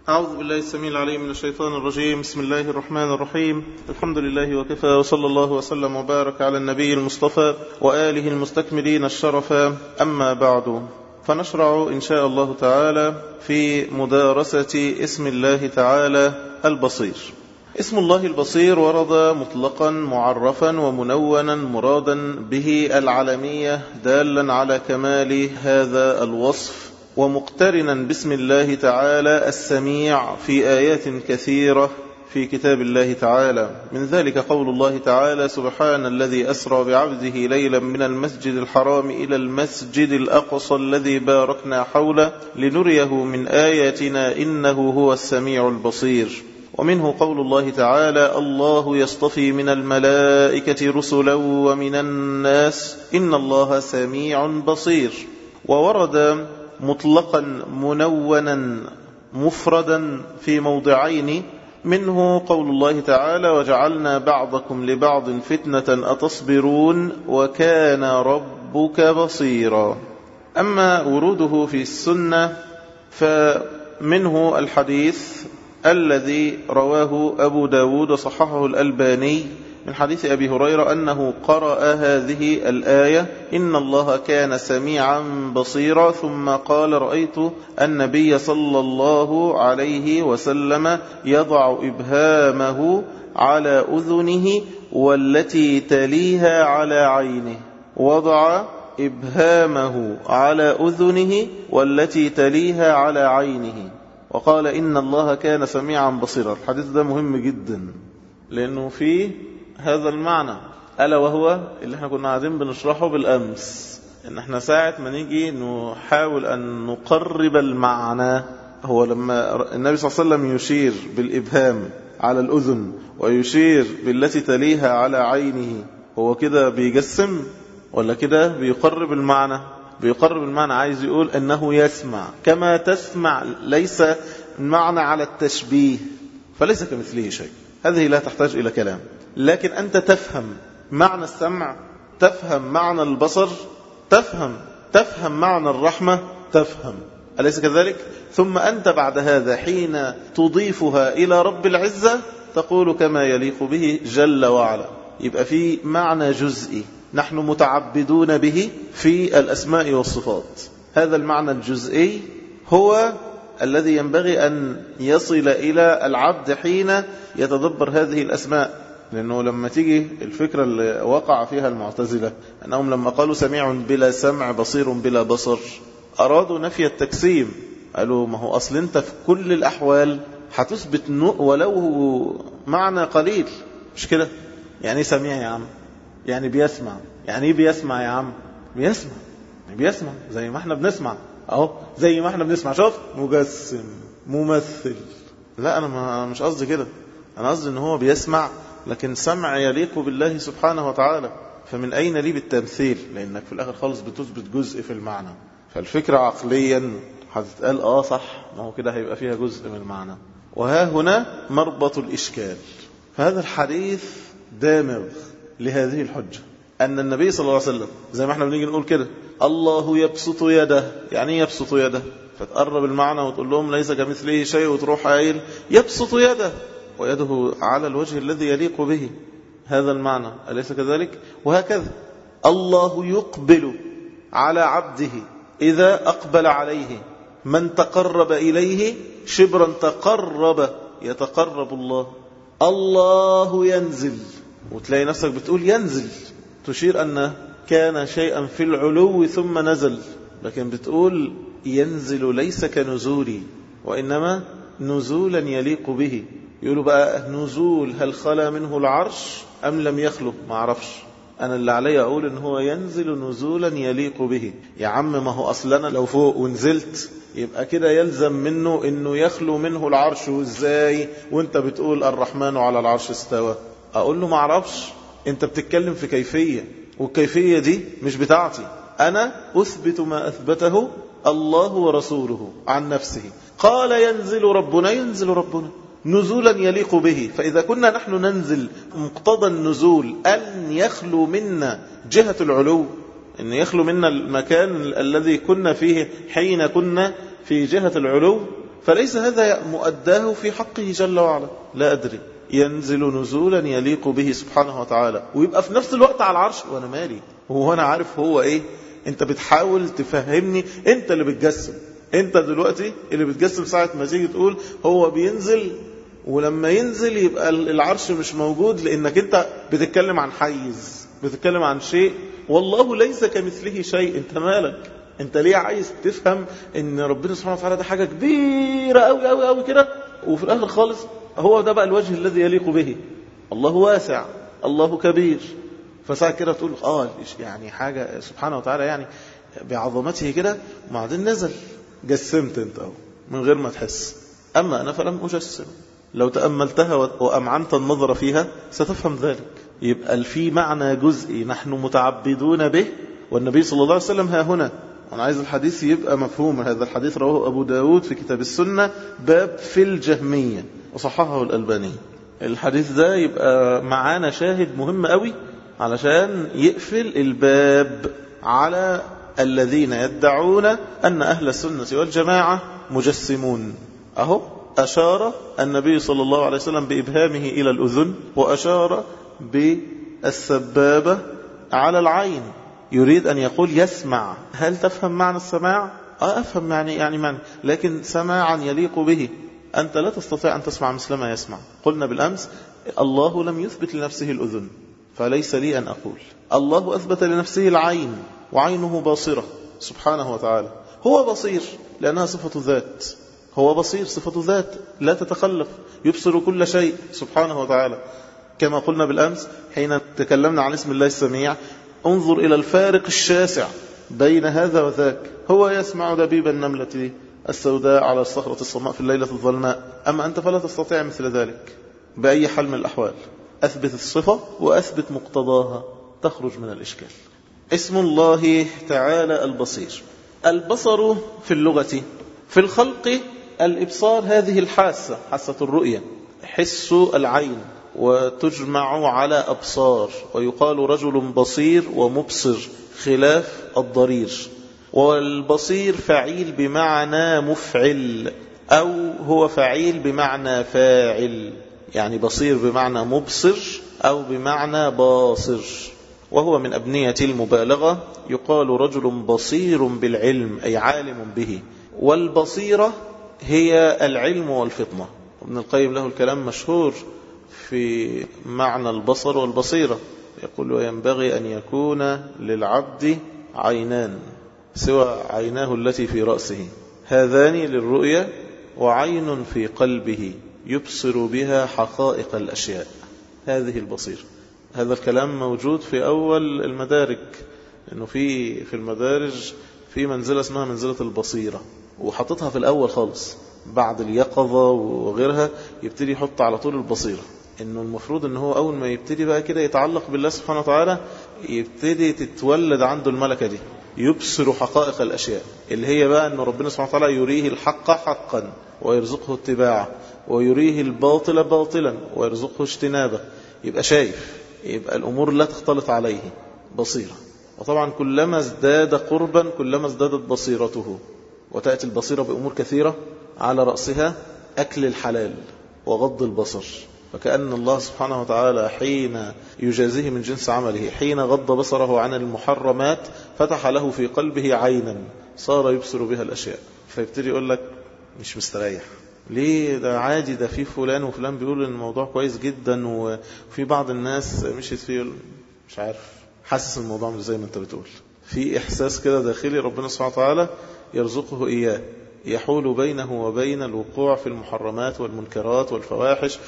أعوذ بالله السميع العليم من الشيطان الرجيم. بسم الله الرحمن الرحيم. الحمد لله وكفى، وصلى الله وسلم وبارك على النبي المصطفى وآله المستكملين الشرفا. أما بعد، فنشرع إن شاء الله تعالى في مدارسة اسم الله تعالى البصير. اسم الله البصير ورد مطلقا معرفا ومنونا مرادا به العلمية دالا على كمال هذا الوصف، ومقترنا باسم الله تعالى السميع في آيات كثيرة في كتاب الله تعالى. من ذلك قول الله تعالى: سبحان الذي أسرى بعبده ليلا من المسجد الحرام إلى المسجد الأقصى الذي باركنا حوله لنريه من آياتنا إنه هو السميع البصير. ومنه قول الله تعالى: الله يصطفي من الملائكة رسلا ومن الناس إن الله سميع بصير. وورد مطلقا منونا مفردا في موضعين، منه قول الله تعالى: وجعلنا بعضكم لبعض فتنة أتصبرون وكان ربك بصيرا. أما وروده في السنة فمنه الحديث الذي رواه أبو داود وصححه الألباني من حديث أبي هريرة أنه قرأ هذه الآية: إن الله كان سميعا بصيرا، ثم قال: رأيت النبي صلى الله عليه وسلم يضع إبهامه على أذنه والتي تليها على عينه. وضع إبهامه على أذنه والتي تليها على عينه، وقال: إن الله كان سميعا بصيرا. الحديث ده مهم جدا لأنه فيه هذا المعنى، ألا وهو اللي احنا كنا قاعدين بنشرحه بالأمس، إن احنا ساعة ما نيجي نحاول أن نقرب المعنى، هو لما النبي صلى الله عليه وسلم يشير بالإبهام على الأذن ويشير بالتي تليها على عينه، هو كده بيجسم ولا كده بيقرب المعنى؟ بيقرب المعنى، عايز يقول أنه يسمع كما تسمع، ليس المعنى على التشبيه، فليس كمثله شيء. هذه لا تحتاج إلى كلام، لكن أنت تفهم معنى السمع، تفهم معنى البصر، تفهم معنى الرحمة، تفهم، أليس كذلك؟ ثم أنت بعد هذا حين تضيفها إلى رب العزة تقول كما يليق به جل وعلا. يبقى في معنى جزئي نحن متعبدون به في الأسماء والصفات. هذا المعنى الجزئي هو الذي ينبغي أن يصل إلى العبد حين يتدبر هذه الأسماء. لأنه لما تيجي الفكرة اللي وقع فيها المعتزلة أنهم لما قالوا سميع بلا سمع بصير بلا بصر، أرادوا نفي التجسيم. قالوا ما هو أصل أنت في كل الأحوال هتثبت ولو معنى قليل، مش كده؟ يعني سميع يا عم، يعني بيسمع. يعني ايه بيسمع يا عم؟ بيسمع، يعني بيسمع زي ما احنا بنسمع اهو، زي ما احنا بنسمع. شوف، مجسم، ممثل. لا، انا مش قصدي كده، انا قصدي ان هو بيسمع لكن سمع يليق بالله سبحانه وتعالى. فمن اين لي بالتمثيل؟ لانك في الاخر خالص بتثبت جزء في المعنى، فالفكرة عقليا هتتقال صح، ما هو كده هيبقى فيها جزء من المعنى. وها هنا مربط الاشكال. فهذا الحديث دامغ لهذه الحجة، أن النبي صلى الله عليه وسلم زي ما احنا بنيجي نقول كده: الله يبسط يده. يعني يبسط يده؟ فتقرب المعنى وتقول لهم ليس كمثله شيء، وتروح قايل يبسط يده ويده على الوجه الذي يليق به. هذا المعنى، أليس كذلك؟ وهكذا الله يقبل على عبده إذا أقبل عليه. من تقرب إليه شبرا يتقرب الله. الله ينزل، وتلاقي نفسك بتقول ينزل، تشير أن كان شيئا في العلو ثم نزل، لكن بتقول ينزل ليس كنزولي، وإنما نزولا يليق به. يقولوا بقى نزول هل خلا منه العرش أم لم يخلق؟ ما أعرفش، أنا اللي علي أقول إن هو ينزل نزولا يليق به. يا عم ما هو أصلنا لو فوق ونزلت يبقى كده يلزم منه إنه يخلو منه العرش، وإزاي وإنت بتقول الرحمن على العرش استوى؟ أقول له ما أعرفش، أنت بتتكلم في كيفية، والكيفية دي مش بتاعتي. أنا أثبت ما أثبته الله ورسوله عن نفسه. قال ينزل ربنا نزولا يليق به. فإذا كنا نحن ننزل مقتضى النزول أن يخلو منا جهة العلو، أن يخلو منا المكان الذي كنا فيه حين كنا في جهة العلو، فليس هذا مؤداه في حقه جل وعلا. لا أدري، ينزل نزولا يليق به سبحانه وتعالى ويبقى في نفس الوقت على العرش، وأنا مالي، هو أنا عارف هو إيه؟ أنت بتحاول تفهمني، أنت اللي بتجسم، أنت دلوقتي اللي بتجسم ساعة ما تيجي تقول هو بينزل، ولما ينزل يبقى العرش مش موجود، لأنك أنت بتتكلم عن حيز، بتتكلم عن شيء والله ليس كمثله شيء. أنت مالك؟ أنت ليه عايز تفهم أن ربنا سبحانه وتعالى ده حاجة كبيرة أوي أوي أوي كده، وفي الآخر خالص هو ده بقى الوجه الذي يليق به. الله واسع، الله كبير، فساعة كده تقول يعني حاجة سبحانه وتعالى يعني بعظمته كده، وبعدين نزل جسمت أنت أهو من غير ما تحس. أما أنا فلم أجسم، لو تأملتها وأمعنت النظر فيها ستفهم ذلك. يبقى في معنى جزئي نحن متعبدون به، والنبي صلى الله عليه وسلم ها هنا. أنا عايز الحديث يبقى مفهوم. هذا الحديث رواه أبو داود في كتاب السنة باب في الجهمية وصححه الألباني. الحديث ده يبقى معانا شاهد مهم قوي علشان يقفل الباب على الذين يدعون أن أهل السنة والجماعة مجسمون. أهو أشار النبي صلى الله عليه وسلم بإبهامه إلى الأذن، وأشار بالسبابة على العين، يريد أن يقول يسمع. هل تفهم معنى السماع؟ أفهم يعني معنى، لكن سماعا يليق به. أنت لا تستطيع أن تسمع مثل ما يسمع. قلنا بالأمس الله لم يثبت لنفسه الأذن، فليس لي أن أقول. الله أثبت لنفسه العين، وعينه باصرة سبحانه وتعالى. هو بصير لأنها صفة ذات، هو بصير صفة ذات لا تتخلف، يبصر كل شيء سبحانه وتعالى. كما قلنا بالأمس حين تكلمنا عن اسم الله السميع، انظر إلى الفارق الشاسع بين هذا وذاك. هو يسمع دبيب النملة السوداء على الصخرة الصماء في الليلة الظلماء، أما أنت فلا تستطيع مثل ذلك بأي حال من الأحوال. أثبت الصفة وأثبت مقتضاها تخرج من الإشكال. اسم الله تعالى البصير. البصر في اللغة في الخلق الإبصار، هذه الحاسة، حاسة الرؤية، حس العين، وتجمع على أبصار، ويقال رجل بصير ومبصر خلاف الضرير. والبصير فعيل بمعنى مفعل، أو هو فعيل بمعنى فاعل، يعني بصير بمعنى مبصر أو بمعنى باصر، وهو من أبنية المبالغة. يقال رجل بصير بالعلم أي عالم به. والبصيرة هي العلم والفطنة. ابن القيم له الكلام مشهور في معنى البصر والبصيرة، يقول وينبغي أن يكون للعبد عينان سوى عيناه التي في رأسه، هذان للرؤية، وعين في قلبه يبصر بها حقائق الأشياء. هذه البصيرة. هذا الكلام موجود في أول المدارج، إنه في المدارج في منزلة اسمها منزلة البصيرة، وحطتها في الأول خالص بعد اليقظة وغيرها، يبتدي يحط على طول البصيرة. إنه المفروض إنه هو أول ما يبتدي بقى كده يتعلق بالله سبحانه وتعالى، يبتدي تتولد عنده الملكة دي، يبصر حقائق الأشياء، اللي هي بقى أن ربنا سبحانه وتعالى يريه الحق حقا ويرزقه اتباعه، ويريه الباطل باطلا ويرزقه اجتنابه. يبقى شايف، يبقى الأمور لا تختلط عليه، بصيرة. وطبعا كلما ازداد قربا كلما ازدادت بصيرته. وتأتي البصيرة بأمور كثيرة، على رأسها أكل الحلال وغض البصر. فكأن الله سبحانه وتعالى حين يجازيه من جنس عمله، حين غض بصره عن المحرمات فتح له في قلبه عينا صار يبصر بها الأشياء. فيبتدي يقول لك مش مستريح ليه؟ ده عادي، ده في فلان وفلان بيقول ان الموضوع كويس جدا، وفي بعض الناس مشيت فيه مش عارف، حاسس الموضوع مش زي ما انت بتقول. في إحساس كده داخلي ربنا سبحانه وتعالى يرزقه إياه، يحول بينه وبين الوقوع في المحرمات والمنكرات والفواحش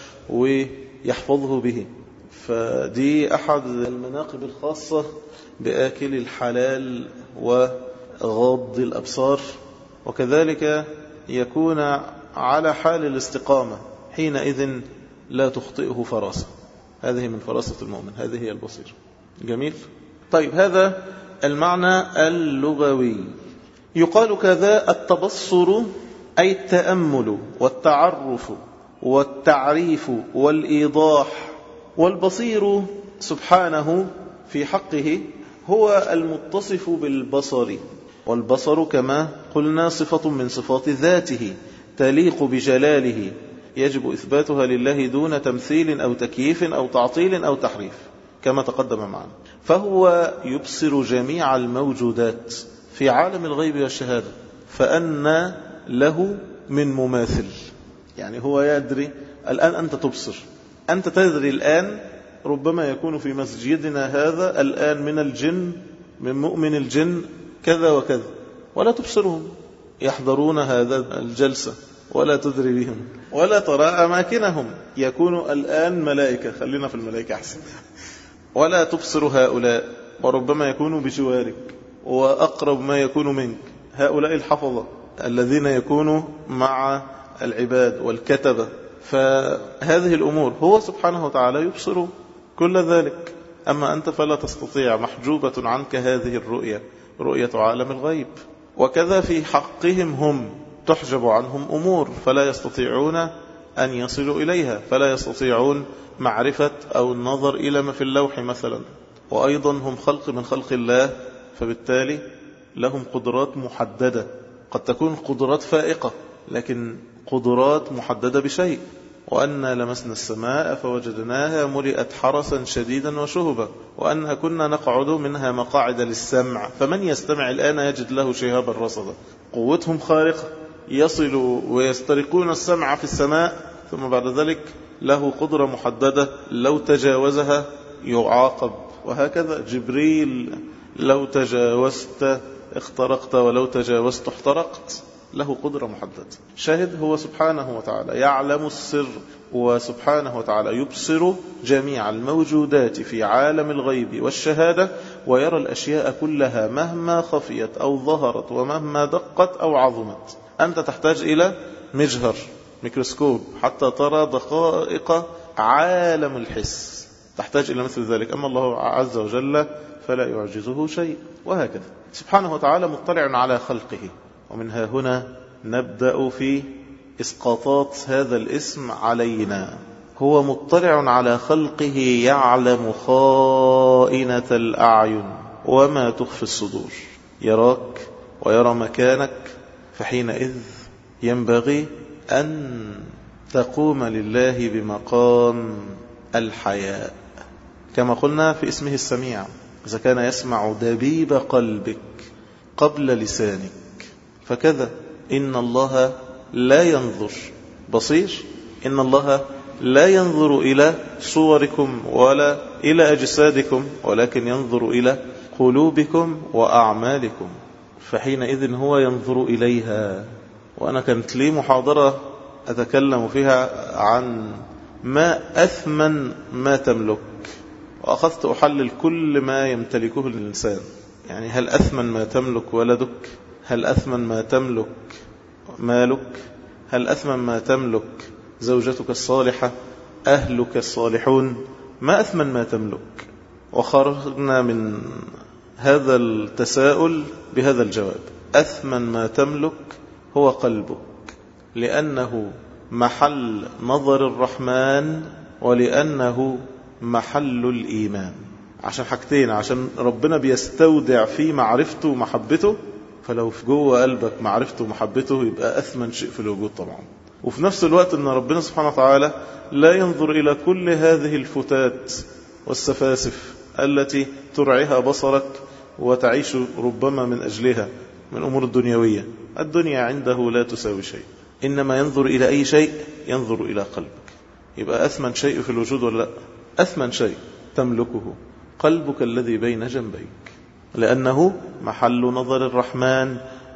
ويحفظه به. فدي أحد المناقب الخاصة بآكل الحلال وغض الأبصار. وكذلك يكون على حال الاستقامة، حينئذ لا تخطئه فراسة. هذه من فراسة المؤمن، هذه هي البصير. جميل. طيب، هذا المعنى اللغوي. يقال كذا التبصر أي التأمل والتعرف والتعريف والإيضاح. والبصير سبحانه في حقه هو المتصف بالبصر، والبصر كما قلنا صفة من صفات ذاته، تليق بجلاله يجب إثباتها لله دون تمثيل أو تكييف أو تعطيل أو تحريف كما تقدم معنا. فهو يبصر جميع الموجودات في عالم الغيب والشهادة، فأن له من مماثل. يعني هو يدري الآن، أنت تبصر، أنت تدري الآن ربما يكون في مسجدنا هذا الآن من الجن، من مؤمن الجن كذا وكذا، ولا تبصرهم، يحضرون هذا الجلسة ولا تدري بهم ولا ترى أماكنهم، يكون الآن ملائكة، خلينا في الملائكة أحسن، ولا تبصر هؤلاء، وربما يكونوا بجوارك وأقرب ما يكون منك، هؤلاء الحفظة الذين يكونوا مع العباد والكتبة. فهذه الأمور هو سبحانه وتعالى يبصر كل ذلك، أما أنت فلا تستطيع، محجوبة عنك هذه الرؤية، رؤية عالم الغيب. وكذا في حقهم هم تحجب عنهم أمور فلا يستطيعون أن يصلوا إليها، فلا يستطيعون معرفة أو النظر إلى ما في اللوح مثلا. وأيضا هم خلق من خلق الله، فبالتالي لهم قدرات محددة، قد تكون قدرات فائقة لكن قدرات محددة بشيء. وأنا لمسنا السماء فوجدناها ملئت حرسا شديدا وشهبا، وأنا كنا نقعد منها مقاعد للسمع فمن يستمع الآن يجد له شهابا رصدا. قوتهم خارقة، يصلوا ويسترقون السمع في السماء، ثم بعد ذلك له قدرة محددة لو تجاوزها يعاقب. وهكذا جبريل لو تجاوزت اخترقت ولو تجاوزت احترقت، له قدرة محددة. شاهد هو سبحانه وتعالى يعلم السر، وسبحانه وتعالى يبصر جميع الموجودات في عالم الغيب والشهادة، ويرى الأشياء كلها مهما خفيت أو ظهرت ومهما دقت أو عظمت. أنت تحتاج إلى مجهر، ميكروسكوب، حتى ترى دقائق عالم الحس، تحتاج إلى مثل ذلك. أما الله عز وجل فلا يعجزه شيء. وهكذا سبحانه وتعالى مطلع على خلقه. ومنها هنا نبدأ في إسقاطات هذا الاسم علينا. هو مطلع على خلقه، يعلم خائنة الأعين وما تخفي الصدور، يراك ويرى مكانك. فحينئذ ينبغي أن تقوم لله بمقام الحياء، كما قلنا في اسمه السميع، إذا كان يسمع دبيب قلبك قبل لسانك. فكذا إن الله لا ينظر، بصير، إن الله لا ينظر إلى صوركم ولا إلى أجسادكم، ولكن ينظر إلى قلوبكم وأعمالكم. فحينئذ هو ينظر إليها. وأنا كانت لي محاضرة أتكلم فيها عن ما أثمن ما تملك، وأخذت أحلل كل ما يمتلكه الإنسان. يعني هل أثمن ما تملك ولدك؟ هل أثمن ما تملك مالك؟ هل أثمن ما تملك زوجتك الصالحة؟ أهلك الصالحون؟ ما أثمن ما تملك؟ وخرجنا من هذا التساؤل بهذا الجواب: أثمن ما تملك هو قلبك، لأنه محل نظر الرحمن، ولأنه محل الإيمان. عشان حاجتين: عشان ربنا بيستودع في معرفته ومحبته، فلو في جوه قلبك معرفته ومحبته يبقى أثمن شيء في الوجود طبعا. وفي نفس الوقت أن ربنا سبحانه وتعالى لا ينظر إلى كل هذه الفتات والسفاسف التي ترعيها بصرك وتعيش ربما من أجلها من أمور الدنيوية. الدنيا عنده لا تساوي شيء، إنما ينظر إلى أي شيء؟ ينظر إلى قلبك. يبقى أثمن شيء في الوجود ولا لا؟ أثمن شيء تملكه قلبك الذي بين جنبيك، لأنه محل نظر الرحمن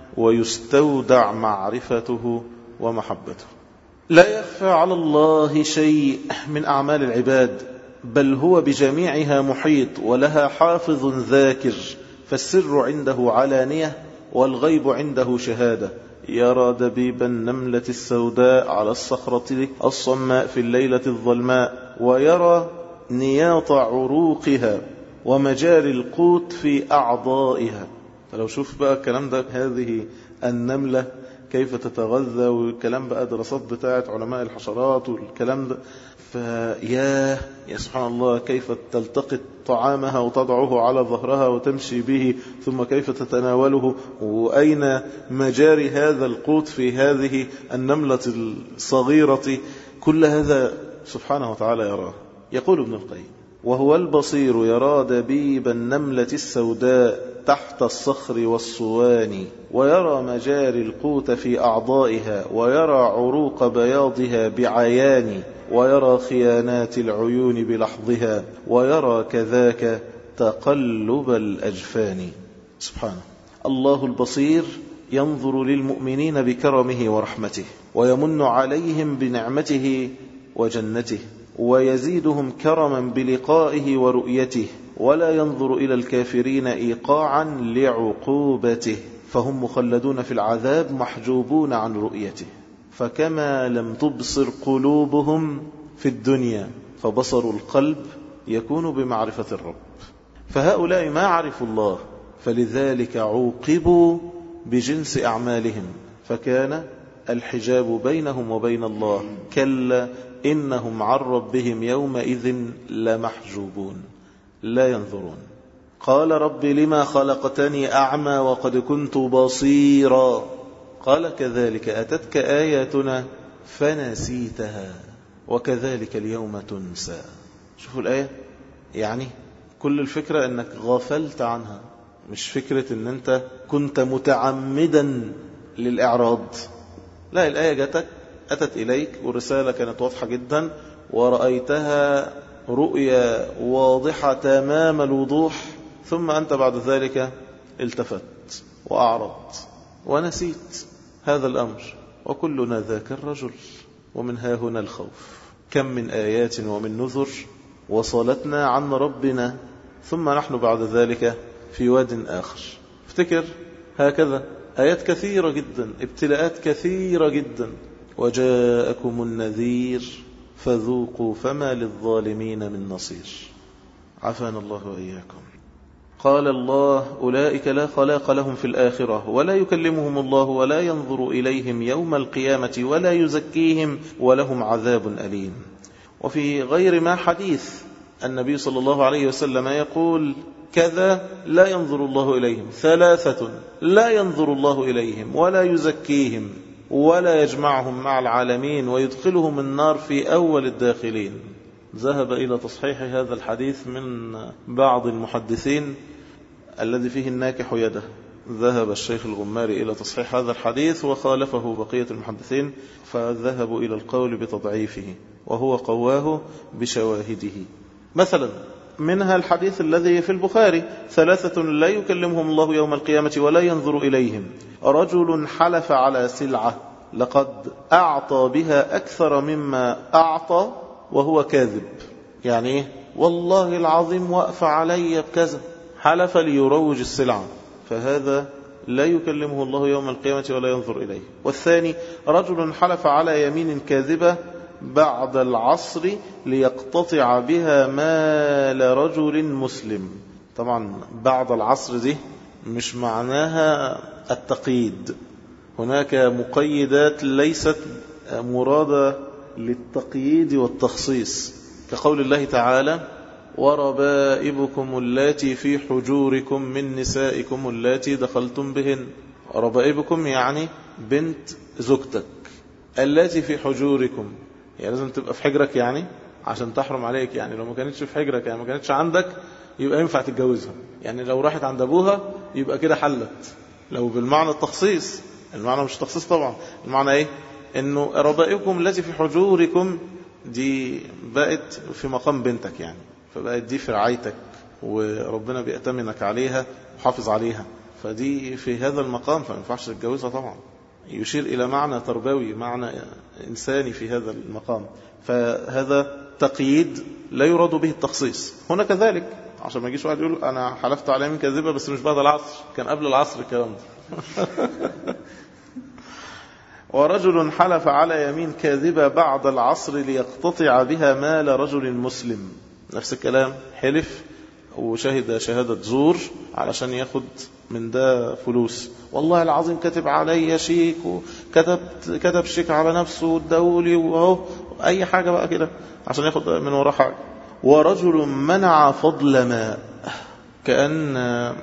ويستودع معرفته ومحبته. لا يخفى على الله شيء من أعمال العباد، بل هو بجميعها محيط ولها حافظ ذاكر. فالسر عنده علانية والغيب عنده شهادة. يرى دبيب النملة السوداء على الصخرة الصماء في الليلة الظلماء، ويرى نياط عروقها ومجاري القوت في أعضائها. فلو شوف بقى الكلام ده، هذه النملة كيف تتغذى، والكلام بقى دراسات بتاعت علماء الحشرات والكلام ده. فيا سبحان الله، كيف تلتقط طعامها وتضعه على ظهرها وتمشي به، ثم كيف تتناوله، وأين مجاري هذا القوت في هذه النملة الصغيرة. كل هذا سبحانه وتعالى يراه. يقول ابن القيم: وهو البصير يرى دبيب النملة السوداء تحت الصخر والصوان، ويرى مجاري القوت في أعضائها، ويرى عروق بياضها بعيان، ويرى خيانات العيون بلحظها، ويرى كذاك تقلب الأجفان. سبحانه. الله البصير ينظر للمؤمنين بكرمه ورحمته، ويمن عليهم بنعمته وجنته، ويزيدهم كرما بلقائه ورؤيته، ولا ينظر إلى الكافرين إيقاعا لعقوبته، فهم مخلدون في العذاب محجوبون عن رؤيته. فكما لم تبصر قلوبهم في الدنيا، فبصر القلب يكون بمعرفة الرب. فهؤلاء ما عرفوا الله، فلذلك عوقبوا بجنس أعمالهم، فكان الحجاب بينهم وبين الله. كلا إنهم عن ربهم يومئذ لمحجوبون لا ينظرون. قال رب لما خلقتني أعمى وقد كنت بصيرا، قال كذلك أتتك آياتنا فنسيتها وكذلك اليوم تنسى. شوفوا الآية، يعني كل الفكرة أنك غفلت عنها، مش فكرة أن أنت كنت متعمدا للإعراض. لا، الآية أتت إليك والرسالة كانت واضحة جدا، ورأيتها رؤية واضحة تمام الوضوح، ثم أنت بعد ذلك التفت وأعرضت ونسيت هذا الأمر. وكلنا ذاك الرجل، ومن ها هنا الخوف. كم من آيات ومن نذر وصلتنا عن ربنا، ثم نحن بعد ذلك في واد آخر. افتكر هكذا آيات كثيرة جدا، ابتلاءات كثيرة جدا. وجاءكم النذير فذوقوا فما للظالمين من نصير. عافانا الله وإياكم. قال الله: أولئك لا خلاق لهم في الآخرة، ولا يكلمهم الله، ولا ينظر إليهم يوم القيامة، ولا يزكيهم، ولهم عذاب أليم. وفي غير ما حديث النبي صلى الله عليه وسلم يقول: كذا لا ينظر الله إليهم، ثلاثة لا ينظر الله إليهم ولا يزكيهم ولا يجمعهم مع العالمين ويدخلهم النار في أول الداخلين. ذهب إلى تصحيح هذا الحديث من بعض المحدثين الذي فيه الناكح يده. ذهب الشيخ الغماري إلى تصحيح هذا الحديث وخالفه بقية المحدثين، فذهبوا إلى القول بتضعيفه، وهو قواه بشواهده. مثلا منها الحديث الذي في البخاري: ثلاثة لا يكلمهم الله يوم القيامة ولا ينظر إليهم: رجل حلف على سلعة لقد أعطى بها أكثر مما أعطى وهو كاذب. يعني إيه؟ والله العظيم وقف علي بكذا، حلف ليروج السلعة، فهذا لا يكلمه الله يوم القيامة ولا ينظر إليه. والثاني: رجل حلف على يمين كاذبة بعد العصر ليقتطع بها مال رجل مسلم. طبعا بعد العصر دي مش معناها التقييد، هناك مقيدات ليست مرادة للتقييد والتخصيص، كقول الله تعالى: وربائبكم اللاتي في حجوركم من نسائكم اللاتي دخلتم بهن. ربائبكم يعني بنت زوجتك، اللاتي في حجوركم يعني لازم تبقى في حجرك، يعني عشان تحرم عليك. يعني لو ما كانتش في حجرك، يعني ما كانتش عندك، يبقى ينفع تتجوزها. يعني لو راحت عند أبوها يبقى كده حلت، لو بالمعنى التخصيص. المعنى مش تخصيص طبعا، المعنى ايه؟ انه ربائبكم التي في حجوركم دي بقت في مقام بنتك، يعني فبقت دي في رعايتك، وربنا بيأتمنك عليها وحافظ عليها، فدي في هذا المقام، فما ينفعش تتجوزها طبعا. يشير إلى معنى تربوي، معنى إنساني في هذا المقام. فهذا تقييد لا يراد به التخصيص. هنا كذلك، عشان ما يجيش واحد يقول أنا حلفت على يمين كاذبة بس مش بعد العصر، كان قبل العصر الكلام ده. ورجل حلف على يمين كاذبة بعد العصر ليقتطع بها مال رجل مسلم. نفس الكلام، حلف وشهد شهادة زور علشان ياخد من ده فلوس، والله العظيم كتب علي شيك وكتب شيك على نفسه واداهولي وهو أي حاجة بقى كده عشان ياخد من وراه حاجة. ورجل منع فضل ماء، كأن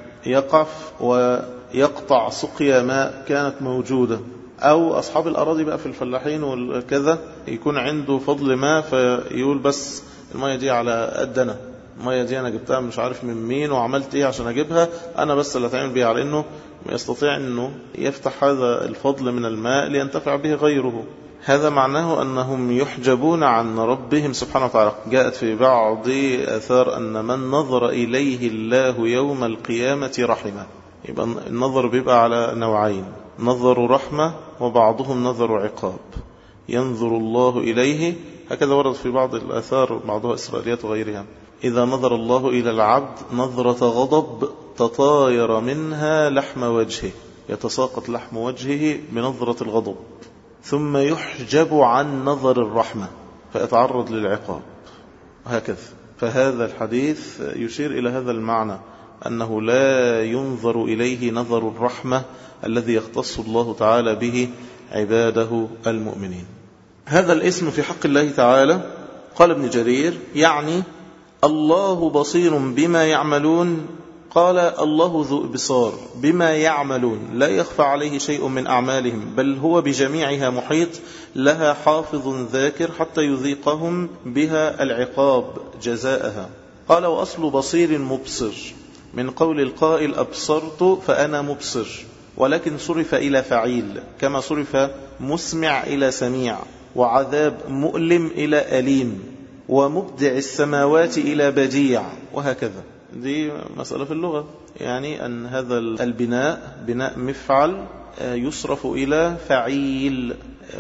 يقف ويقطع سقيا ماء كانت موجودة، أو أصحاب الأراضي بقى في الفلاحين والكذا يكون عنده فضل ماء فيقول بس المية دي على قدنا، المية دي أنا جبتها مش عارف من مين وعملت إيه عشان أجيبها، أنا بس اللي أتعامل بيها، على إنه يستطيع إنه يفتح هذا الفضل من الماء لينتفع به غيره. هذا معناه أنهم يحجبون عن ربهم سبحانه وتعالى. جاءت في بعض آثار أن من نظر إليه الله يوم القيامة رحمه. يبقى النظر بيبقى على نوعين، نظر رحمة وبعضهم نظر عقاب. ينظر الله إليه، هكذا ورد في بعض الآثار بعضها إسرائيليات وغيرها، إذا نظر الله إلى العبد نظرة غضب تطاير منها لحم وجهه، يتساقط لحم وجهه بنظرة الغضب، ثم يحجب عن نظر الرحمة فيتعرض للعقاب، هكذا. فهذا الحديث يشير إلى هذا المعنى، أنه لا ينظر إليه نظر الرحمة الذي يختص الله تعالى به عباده المؤمنين. هذا الاسم في حق الله تعالى قال ابن جرير يعني الله بصير بما يعملون. قال الله ذو إبصار بما يعملون، لا يخفى عليه شيء من أعمالهم، بل هو بجميعها محيط، لها حافظ ذاكر حتى يذيقهم بها العقاب جزاءها. قال وأصل بصير مبصر من قول القائل أبصرت فأنا مبصر، ولكن صرف إلى فعيل، كما صرف مسمع إلى سميع، وعذاب مؤلم إلى أليم، ومبدع السماوات إلى بديع، وهكذا. دي مسألة في اللغة، يعني أن هذا البناء بناء مفعل يصرف إلى فعيل،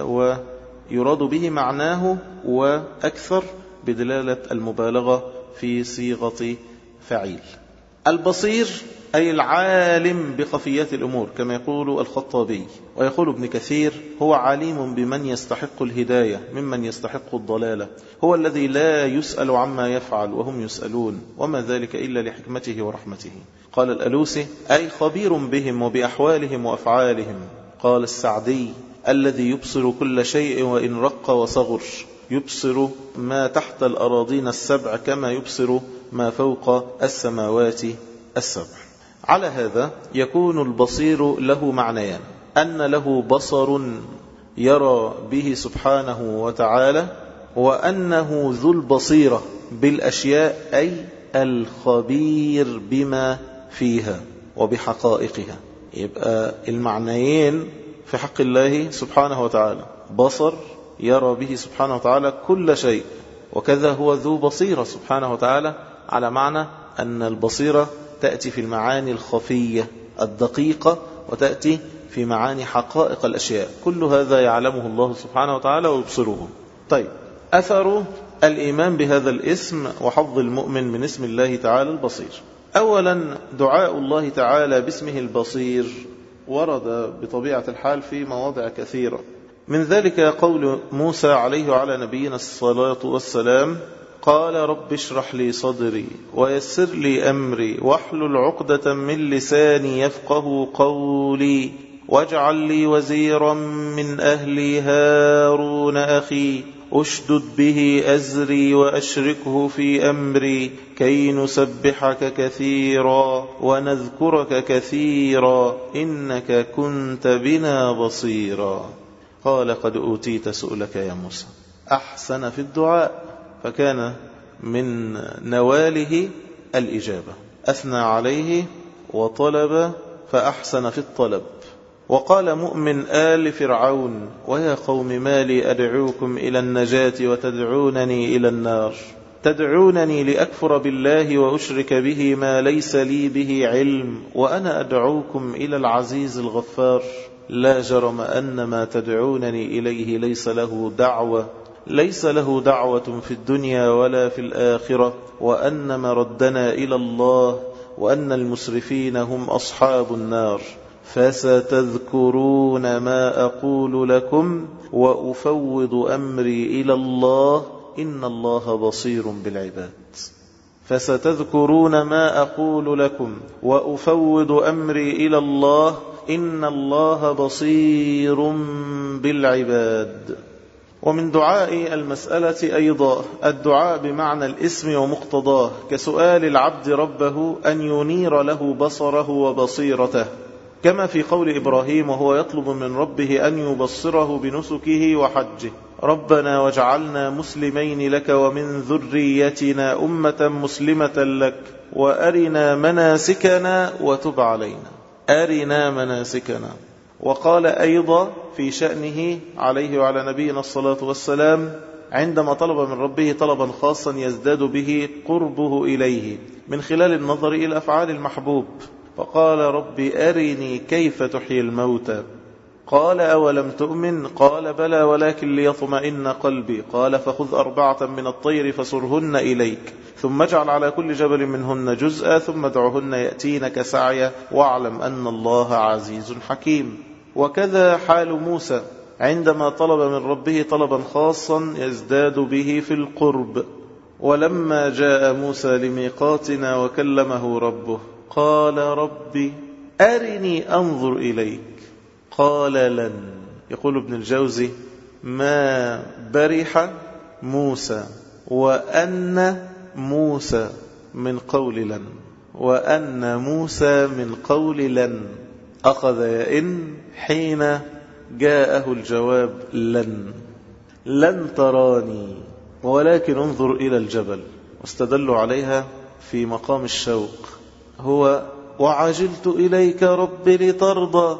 ويراد به معناه وأكثر بدلالة المبالغة في صيغة فعيل. البصير أي العالم بخفيات الأمور، كما يقول الخطابي. ويقول ابن كثير هو عليم بمن يستحق الهداية ممن يستحق الضلالة، هو الذي لا يسأل عما يفعل وهم يسألون، وما ذلك إلا لحكمته ورحمته. قال الألوسي أي خبير بهم وبأحوالهم وأفعالهم. قال السعدي الذي يبصر كل شيء وإن رق وصغر، يبصر ما تحت الأراضين السبع كما يبصر ما فوق السماوات السبع. على هذا يكون البصير له معنيان، أن له بصر يرى به سبحانه وتعالى، وأنه ذو البصيرة بالأشياء أي الخبير بما فيها وبحقائقها. يبقى المعنيين في حق الله سبحانه وتعالى، بصر يرى به سبحانه وتعالى كل شيء، وكذا هو ذو بصيرة سبحانه وتعالى، على معنى أن البصيرة تأتي في المعاني الخفية الدقيقة، وتأتي في معاني حقائق الأشياء، كل هذا يعلمه الله سبحانه وتعالى ويبصره. طيب، أثر الإيمان بهذا الاسم وحظ المؤمن من اسم الله تعالى البصير. أولا دعاء الله تعالى باسمه البصير ورد بطبيعة الحال في مواضع كثيرة، من ذلك قول موسى عليه وعلى نبينا الصلاة والسلام قال رب اشرح لي صدري ويسر لي أمري واحلل عقدة من لساني يفقه قولي واجعل لي وزيرا من أهلي هارون أخي أشدد به أزري وأشركه في أمري كي نسبحك كثيرا ونذكرك كثيرا إنك كنت بنا بصيرا. قال قد أوتيت سؤلك يا موسى. أحسن في الدعاء، فكان من نواله الإجابة، أثنى عليه وطلب فأحسن في الطلب. وقال مؤمن آل فرعون ويا قوم ما لي أدعوكم إلى النجاة وتدعونني إلى النار، تدعونني لأكفر بالله وأشرك به ما ليس لي به علم وأنا أدعوكم إلى العزيز الغفار. لا جرم أن ما تدعونني إليه ليس له دعوة في الدنيا ولا في الآخرة، وأن مردنا إلى الله وأن المسرفين هم أصحاب النار. فستذكرون ما أقول لكم وأفوض أمري إلى الله إن الله بصير بالعباد. فستذكرون ما أقول لكم وأفوض أمري إلى الله إن الله بصير بالعباد. ومن دعاء المسألة أيضا الدعاء بمعنى الاسم ومقتضاه، كسؤال العبد ربه أن ينير له بصره وبصيرته، كما في قول إبراهيم وهو يطلب من ربه أن يبصره بنسكه وحجه: ربنا واجعلنا مسلمين لك ومن ذريتنا أمة مسلمة لك وأرنا مناسكنا وتب علينا. أرنا مناسكنا. وقال أيضا في شأنه عليه وعلى نبينا الصلاة والسلام عندما طلب من ربه طلبا خاصا يزداد به قربه إليه من خلال النظر إلى أفعال المحبوب، فقال: رب أرني كيف تحيي الموتى. قال: أولم تؤمن؟ قال: بلى ولكن ليطمئن قلبي. قال: فخذ 4 من الطير فصرهن إليك ثم اجعل على كل جبل منهن جزءا ثم ادعهن يأتينك سعيا واعلم أن الله عزيز حكيم. وكذا حال موسى عندما طلب من ربه طلبا خاصا يزداد به في القرب. ولما جاء موسى لميقاتنا وكلمه ربه قال: ربي أرني أنظر إليك. قال: لن. يقول ابن الجوزي: ما برح موسى وأن موسى من قول لن، وأن موسى من قول لن أخذ يئن حين جاءه الجواب لن تراني ولكن انظر إلى الجبل. واستدلوا عليها في مقام الشوق، هو وعجلت إليك رب لترضى،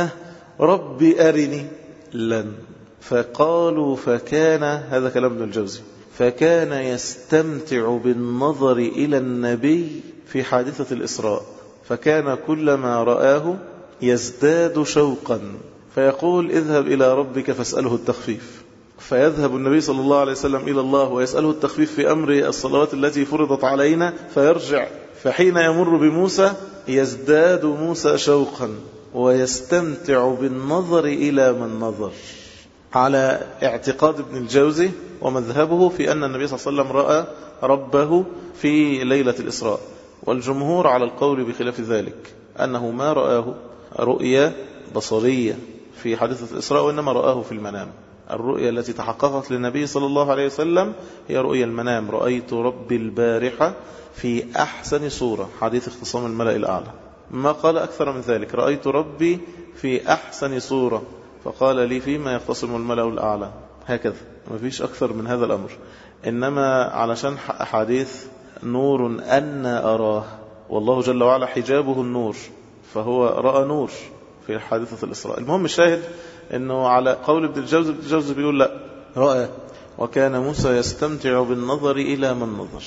رب أرني لن. فقالوا فكان، هذا كلام ابن الجوزي، فكان يستمتع بالنظر إلى النبي في حادثة الإسراء، فكان كلما رآه يزداد شوقا فيقول: اذهب إلى ربك فاسأله التخفيف. فيذهب النبي صلى الله عليه وسلم إلى الله ويسأله التخفيف في أمر الصلوات التي فرضت علينا، فيرجع، فحين يمر بموسى يزداد موسى شوقا ويستمتع بالنظر إلى من نظر، على اعتقاد ابن الجوزي ومذهبه في أن النبي صلى الله عليه وسلم رأى ربه في ليلة الإسراء. والجمهور على القول بخلاف ذلك، أنه ما رآه رؤية بصرية في حادثة الإسراء، وإنما رآه في المنام. الرؤية التي تحققت للنبي صلى الله عليه وسلم هي رؤية المنام: رأيت ربي البارحة في أحسن صورة، حديث اختصام الملأ الأعلى. ما قال أكثر من ذلك: رأيت ربي في أحسن صورة فقال لي فيما يختصم الملأ الأعلى. هكذا، ما فيش أكثر من هذا الأمر. إنما علشان أحاديث نور أن أراه، والله جل وعلا حجابه النور، فهو رأى نور في حادثة الإسراء. المهم الشاهد أنه على قول ابن الجوزي بيقول لا، رأى وكان موسى يستمتع بالنظر إلى من نظر،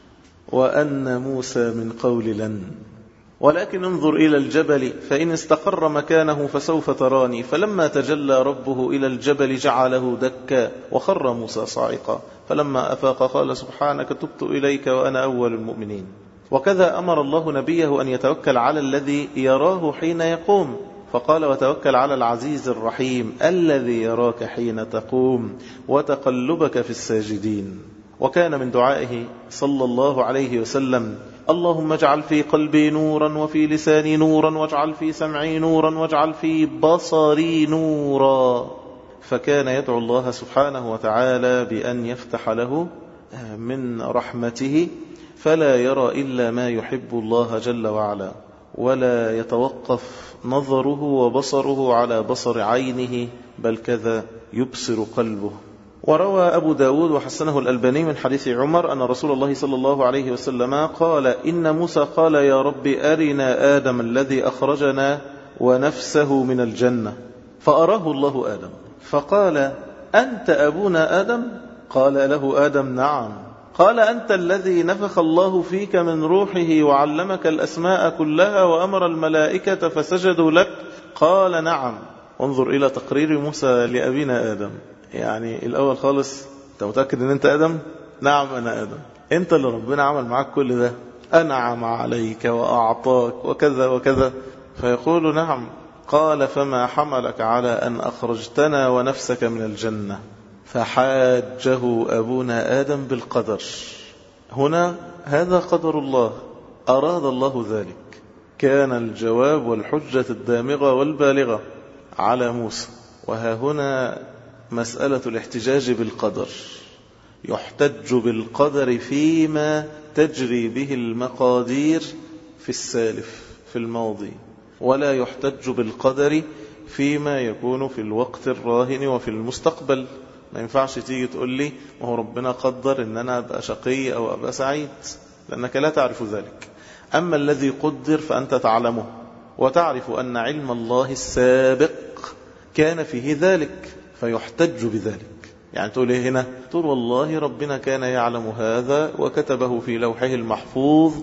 وأن موسى من قول لن، ولكن انظر إلى الجبل فإن استقر مكانه فسوف تراني. فلما تجلى ربه إلى الجبل جعله دكا وخر موسى صاعقا، فلما أفاق قال: سبحانك تبت إليك وأنا أول المؤمنين. وكذا أمر الله نبيه أن يتوكل على الذي يراه حين يقوم، فقال: وتوكل على العزيز الرحيم الذي يراك حين تقوم وتقلبك في الساجدين. وكان من دعائه صلى الله عليه وسلم: اللهم اجعل في قلبي نورا وفي لساني نورا واجعل في سمعي نورا واجعل في بصري نورا. فكان يدعو الله سبحانه وتعالى بأن يفتح له من رحمته فلا يرى إلا ما يحب الله جل وعلا، ولا يتوقف نظره وبصره على بصر عينه، بل كذا يبصر قلبه. وروى أبو داود وحسنه الألباني من حديث عمر أن رسول الله صلى الله عليه وسلم قال: إن موسى قال: يا رب أرنا آدم الذي أخرجنا ونفسه من الجنة، فأراه الله آدم فقال: أنت أبونا آدم؟ قال له آدم: نعم. قال: أنت الذي نفخ الله فيك من روحه وعلمك الأسماء كلها وأمر الملائكة فسجدوا لك؟ قال: نعم. انظر إلى تقرير موسى لأبينا آدم، يعني الأول خالص: أنت متأكد أن أنت آدم؟ نعم أنا آدم. أنت اللي ربنا عمل معك كل ده، أنعم عليك وأعطاك وكذا وكذا. فيقول: نعم. قال: فما حملك على أن أخرجتنا ونفسك من الجنة؟ فحاجه أبونا آدم بالقدر، هنا هذا قدر الله، أراد الله ذلك. كان الجواب والحجة الدامغة والبالغة على موسى. وها هنا مسألة الاحتجاج بالقدر، يحتج بالقدر فيما تجري به المقادير في السالف في الماضي، ولا يحتج بالقدر فيما يكون في الوقت الراهن وفي المستقبل. ما ينفعش تيجي تقول لي ما هو ربنا قدر ان انا ابقى شقي او ابقى سعيد، لانك لا تعرف ذلك. اما الذي قدر فانت تعلمه، وتعرف ان علم الله السابق كان فيه ذلك، فيحتج بذلك. يعني تقول ايه هنا؟ تقول والله ربنا كان يعلم هذا وكتبه في لوحه المحفوظ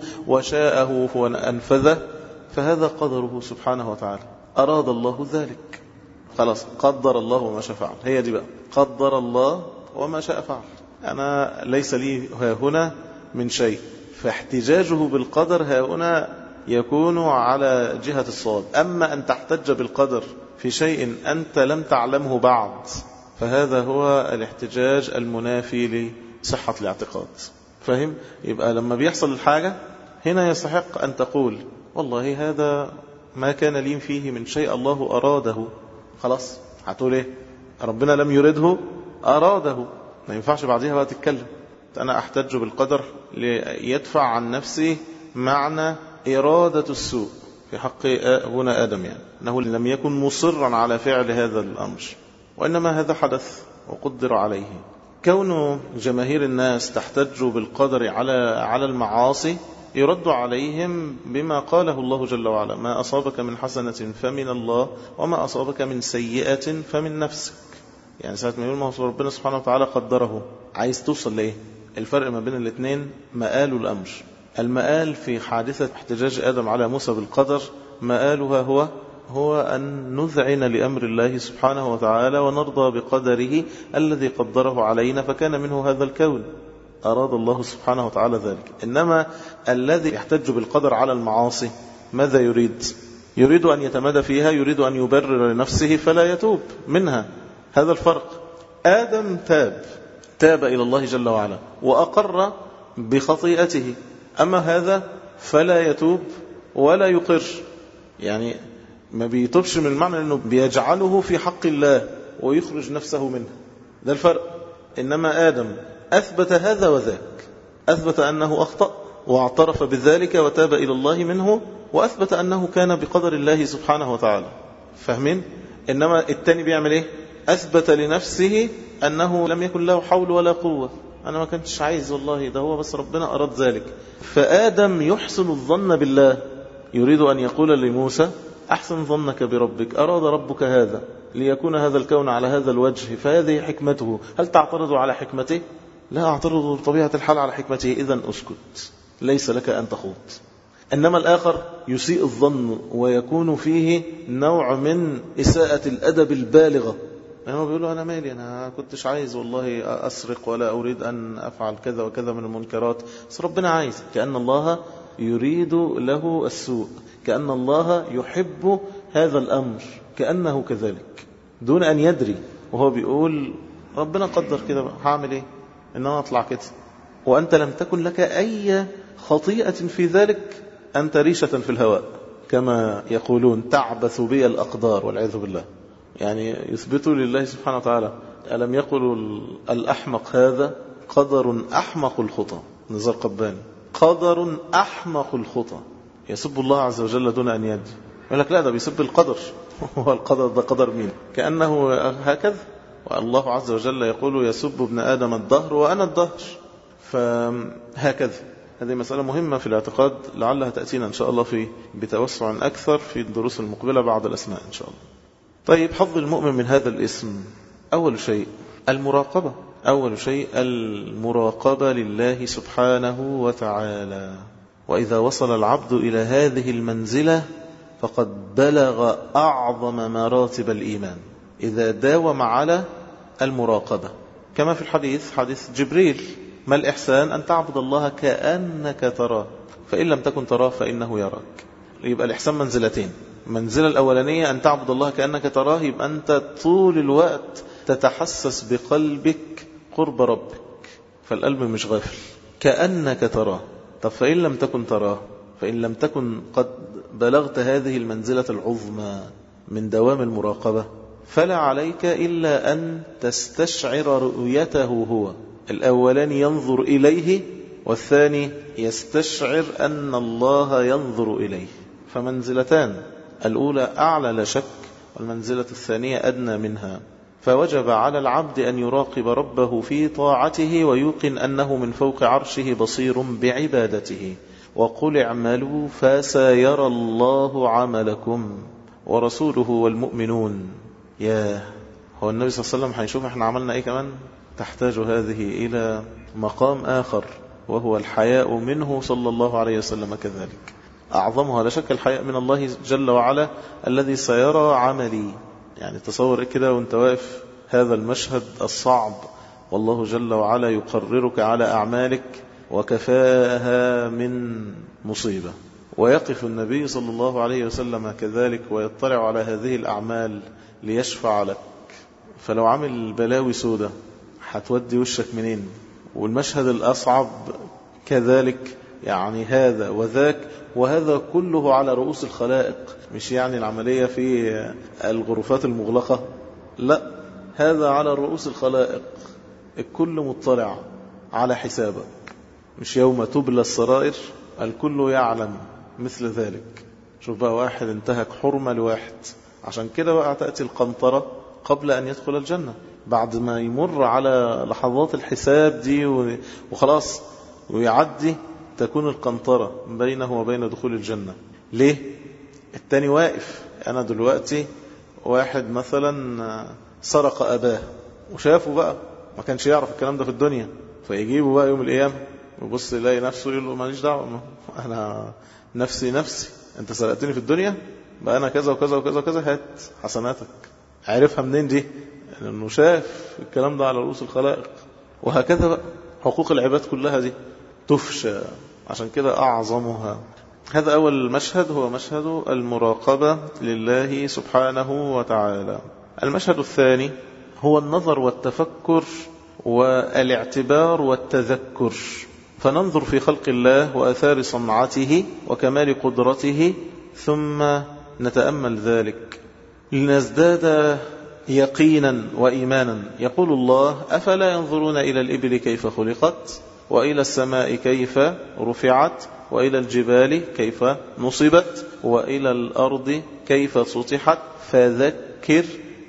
وشاءه وأنفذه، فهذا قدره سبحانه وتعالى، أراد الله ذلك، خلاص قدر الله وما شاء فعل. هي دي بقى، قدر الله وما شاء فعل. أنا ليس لي هنا من شيء، فاحتجاجه بالقدر هنا يكون على جهة الصواب. أما أن تحتج بالقدر في شيء أنت لم تعلمه بعد، فهذا هو الاحتجاج المنافي لصحة الاعتقاد. فهم؟ يبقى لما بيحصل الحاجة هنا يستحق أن تقول والله هذا ما كان لي فيه من شيء، الله أراده. خلاص هتقول ايه؟ ربنا لم يرده، أراده. ما ينفعش بعدها بقى تتكلم. أنا أحتج بالقدر ليدفع عن نفسي معنى إرادة السوء في حق هنا آدم، يعني أنه لم يكن مصرا على فعل هذا الأمر، وإنما هذا حدث وقدر عليه. كون جماهير الناس تحتج بالقدر على المعاصي يرد عليهم بما قاله الله جل وعلا: ما أصابك من حسنة فمن الله وما أصابك من سيئة فمن نفسك. يعني ساعة ما يقول ما هو ربنا سبحانه وتعالى قدره، عايز توصل لإيه؟ الفرق ما بين الاثنين مآل الأمر. المآل في حادثة احتجاج آدم على موسى بالقدر مآلها هو أن نذعن لأمر الله سبحانه وتعالى ونرضى بقدره الذي قدره علينا، فكان منه هذا الكون، أراد الله سبحانه وتعالى ذلك. إنما الذي يحتج بالقدر على المعاصي ماذا يريد؟ يريد أن يتمادى فيها، يريد أن يبرر لنفسه فلا يتوب منها. هذا الفرق. آدم تاب إلى الله جل وعلا وأقر بخطيئته، أما هذا فلا يتوب ولا يقر، يعني ما بيتوبش من المعنى أنه بيجعله في حق الله ويخرج نفسه منه، ده الفرق. إنما آدم أثبت هذا وذاك، أثبت أنه أخطأ واعترف بذلك وتاب إلى الله منه، وأثبت أنه كان بقدر الله سبحانه وتعالى. فاهمين؟ إنما التاني بيعمل إيه؟ أثبت لنفسه أنه لم يكن له حول ولا قوة، أنا ما كنتش عايز والله، ده هو بس ربنا أراد ذلك. فآدم يحسن الظن بالله، يريد أن يقول لموسى: أحسن ظنك بربك، أراد ربك هذا ليكون هذا الكون على هذا الوجه، فهذه حكمته. هل تعترض على حكمته؟ لا أعترض بطبيعة الحال على حكمته، إذن أسكت، ليس لك أن تخوض. إنما الآخر يسيء الظن ويكون فيه نوع من إساءة الأدب البالغة، يعني هو بيقول له أنا مالي، أنا كنتش عايز والله أسرق ولا أريد أن أفعل كذا وكذا من المنكرات، بس ربنا عايز، كأن الله يريد له السوء، كأن الله يحب هذا الأمر، كأنه كذلك دون أن يدري. وهو بيقول ربنا قدر كده، هعمل إيه؟ إن أنا أطلع كده، وأنت لم تكن لك أي خطيئة في ذلك، أنت ريشة في الهواء كما يقولون، تعبث بي الأقدار والعياذ بالله. يعني يثبتوا لله سبحانه وتعالى. ألم يقولوا الأحمق هذا قدر أحمق الخطى، نزار قباني، قدر أحمق الخطى، يسب الله عز وجل دون أن يدري. يقول لك لا، ده بيسب القدر. هو القدر ده قدر مين؟ كأنه هكذا. والله عز وجل يقول يسب ابن آدم الدهر وأنا الدهر، فهكذا. هذه مسألة مهمة في الاعتقاد، لعلها تأتينا إن شاء الله بتوسع أكثر في الدروس المقبلة بعد الأسماء إن شاء الله. طيب، حظ المؤمن من هذا الاسم أول شيء المراقبة، أول شيء المراقبة لله سبحانه وتعالى. وإذا وصل العبد إلى هذه المنزلة فقد بلغ أعظم مراتب الإيمان، إذا داوم على المراقبة، كما في الحديث، حديث جبريل: ما الإحسان؟ أن تعبد الله كأنك تراه، فإن لم تكن تراه فإنه يراك. يبقى الإحسان منزلتين. المنزلة الأولانية أن تعبد الله كأنك تراه، يبقى أنت طول الوقت تتحسس بقلبك قرب ربك، فالقلب مش غافل. كأنك تراه. طب فإن لم تكن تراه، فإن لم تكن قد بلغت هذه المنزلة العظمى من دوام المراقبة، فلا عليك إلا أن تستشعر رؤيته هو. الأولاني ينظر إليه، والثاني يستشعر أن الله ينظر إليه. فمنزلتان، الأولى أعلى لا شك، والمنزلة الثانية أدنى منها. فوجب على العبد أن يراقب ربه في طاعته ويوقن أنه من فوق عرشه بصير بعبادته. وقل اعملوا فسيرى الله عملكم ورسوله والمؤمنون. هو النبي صلى الله عليه وسلم هيشوف احنا عملنا ايه كمان؟ تحتاج هذه إلى مقام آخر، وهو الحياء منه صلى الله عليه وسلم. كذلك أعظمها لا شك الحياء من الله جل وعلا الذي سيرى عملي. يعني تصور كده وانت واقف هذا المشهد الصعب، والله جل وعلا يقررك على أعمالك وكفاها من مصيبة، ويقف النبي صلى الله عليه وسلم كذلك ويطلع على هذه الأعمال ليشفع لك. فلو عمل بلاوي سودة هتودي وشك منين؟ والمشهد الأصعب كذلك، يعني هذا وذاك، وهذا كله على رؤوس الخلائق، مش يعني العملية في الغرفات المغلقة، لا، هذا على رؤوس الخلائق، الكل مطلع على حسابك. مش يوم تبلى السرائر الكل يعلم مثل ذلك. شوف بقى، واحد انتهك حرمة لواحد، عشان كده بقى تأتي القنطرة قبل أن يدخل الجنة، بعد ما يمر على لحظات الحساب دي وخلاص ويعدي، تكون القنطرة بينه وبين دخول الجنة. ليه؟ التاني واقف. أنا دلوقتي واحد مثلا سرق أباه وشافه بقى، ما كانش يعرف الكلام ده في الدنيا، فيجيبه بقى يوم القيامة ويبص يلاقي نفسه، يقول له ماليش دعوة، أنا نفسي أنت سرقتني في الدنيا، بقى أنا كذا وكذا وكذا وكذا، هات حسناتك. عرفها منين دي؟ لأنه شاف الكلام ده على رؤوس الخلائق. وهكذا بقى حقوق العباد كلها دي تفشى، عشان كده أعظمها. هذا أول مشهد، هو مشهد المراقبة لله سبحانه وتعالى. المشهد الثاني هو النظر والتفكر والاعتبار والتذكر، فننظر في خلق الله وآثار صنعته وكمال قدرته، ثم نتأمل ذلك لنزداد يقينا وإيمانا. يقول الله: أفلا ينظرون إلى الإبل كيف خلقت، وإلى السماء كيف رفعت، وإلى الجبال كيف نصبت، وإلى الأرض كيف سطحت، فذكر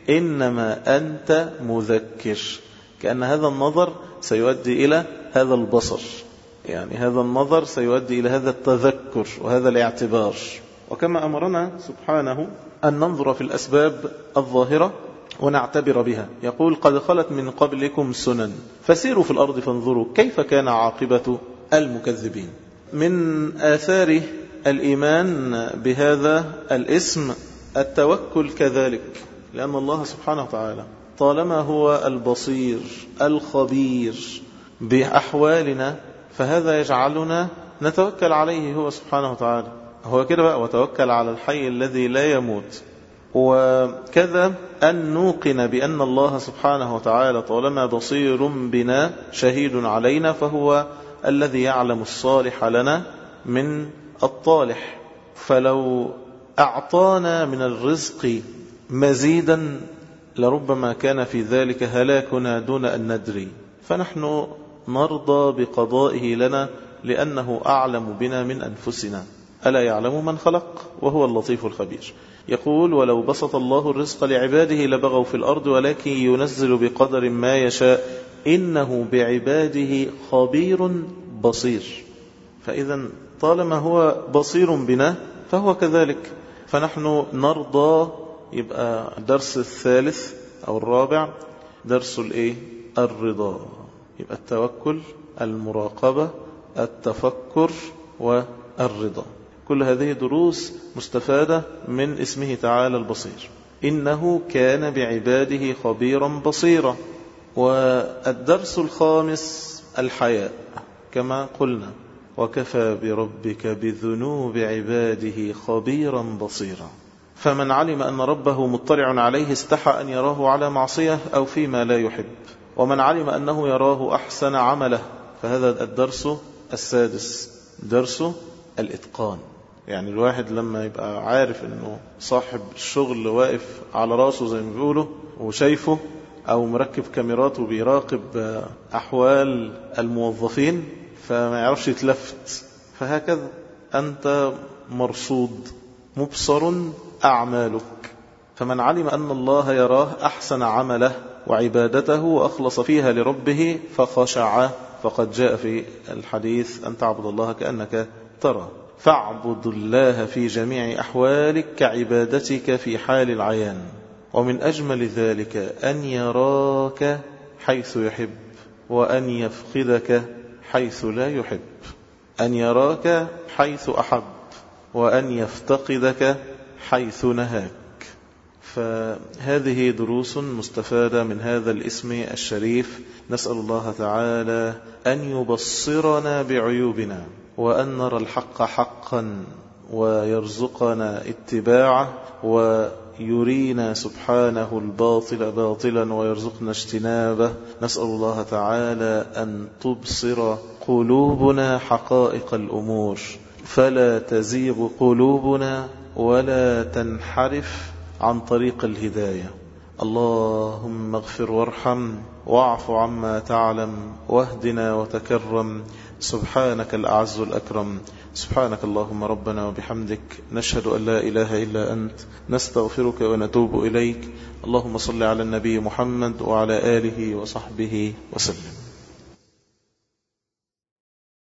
إنما أنت مذكر. كأن هذا النظر سيؤدي إلى هذا البصر، يعني هذا النظر سيؤدي إلى هذا التذكر وهذا الاعتبار. وكما أمرنا سبحانه أن ننظر في الأسباب الظاهرة ونعتبر بها، يقول: قد خلت من قبلكم سنن فسيروا في الأرض فانظروا كيف كان عاقبة المكذبين. من آثار الإيمان بهذا الاسم التوكل كذلك، لأن الله سبحانه وتعالى طالما هو البصير الخبير بأحوالنا، فهذا يجعلنا نتوكل عليه هو سبحانه وتعالى. هو كده بقى: وتوكل على الحي الذي لا يموت. وكذا أن نوقن بأن الله سبحانه وتعالى طالما بصير بنا شهيد علينا، فهو الذي يعلم الصالح لنا من الطالح. فلو أعطانا من الرزق مزيدا لربما كان في ذلك هلاكنا دون أن ندري، فنحن نرضى بقضائه لنا لأنه أعلم بنا من أنفسنا. ألا يعلم من خلق وهو اللطيف الخبير. يقول: ولو بسط الله الرزق لعباده لبغوا في الأرض ولكن ينزل بقدر ما يشاء إنه بعباده خبير بصير. فإذا طالما هو بصير بنا فهو كذلك، فنحن نرضى. يبقى الدرس الثالث أو الرابع درس الرضا. يبقى التوكل، المراقبة، التفكر، والرضا. كل هذه دروس مستفادة من اسمه تعالى البصير. إنه كان بعباده خبيرا بصيرا. والدرس الخامس الحياء، كما قلنا: وكفى بربك بذنوب عباده خبيرا بصيرا. فمن علم أن ربه مطلع عليه استحى أن يراه على معصية أو فيما لا يحب، ومن علم أنه يراه أحسن عمله فهذا الدرس السادس، درس الإتقان. يعني الواحد لما يبقى عارف أنه صاحب الشغل واقف على راسه زي ما بيقولوا وشايفه، أو مركب كاميرات وبيراقب أحوال الموظفين فما يعرفش يتلفت، فهكذا أنت مرصود مبصر أعمالك. فمن علم أن الله يراه أحسن عمله وعبادته وأخلص فيها لربه فخشع، فقد جاء في الحديث أن تعبد الله كأنك ترى. فاعبد الله في جميع أحوالك كعبادتك في حال العيان. ومن أجمل ذلك أن يراك حيث يحب وأن يفقدك حيث لا يحب، أن يراك حيث أحب وأن يفتقدك حيث نهاك. فهذه دروس مستفادة من هذا الاسم الشريف. نسأل الله تعالى أن يبصرنا بعيوبنا وأن نرى الحق حقا ويرزقنا اتباعه، ويرينا سبحانه الباطل باطلا ويرزقنا اجتنابه. نسأل الله تعالى أن تبصر قلوبنا حقائق الأمور فلا تزيغ قلوبنا ولا تنحرف عن طريق الهداية. اللهم اغفر وارحم واعف عما تعلم واهدنا وتكرم. سبحانك الأعز الأكرم. سبحانك اللهم ربنا وبحمدك، نشهد أن لا إله إلا أنت، نستغفرك ونتوب إليك. اللهم صل على النبي محمد وعلى آله وصحبه وسلم.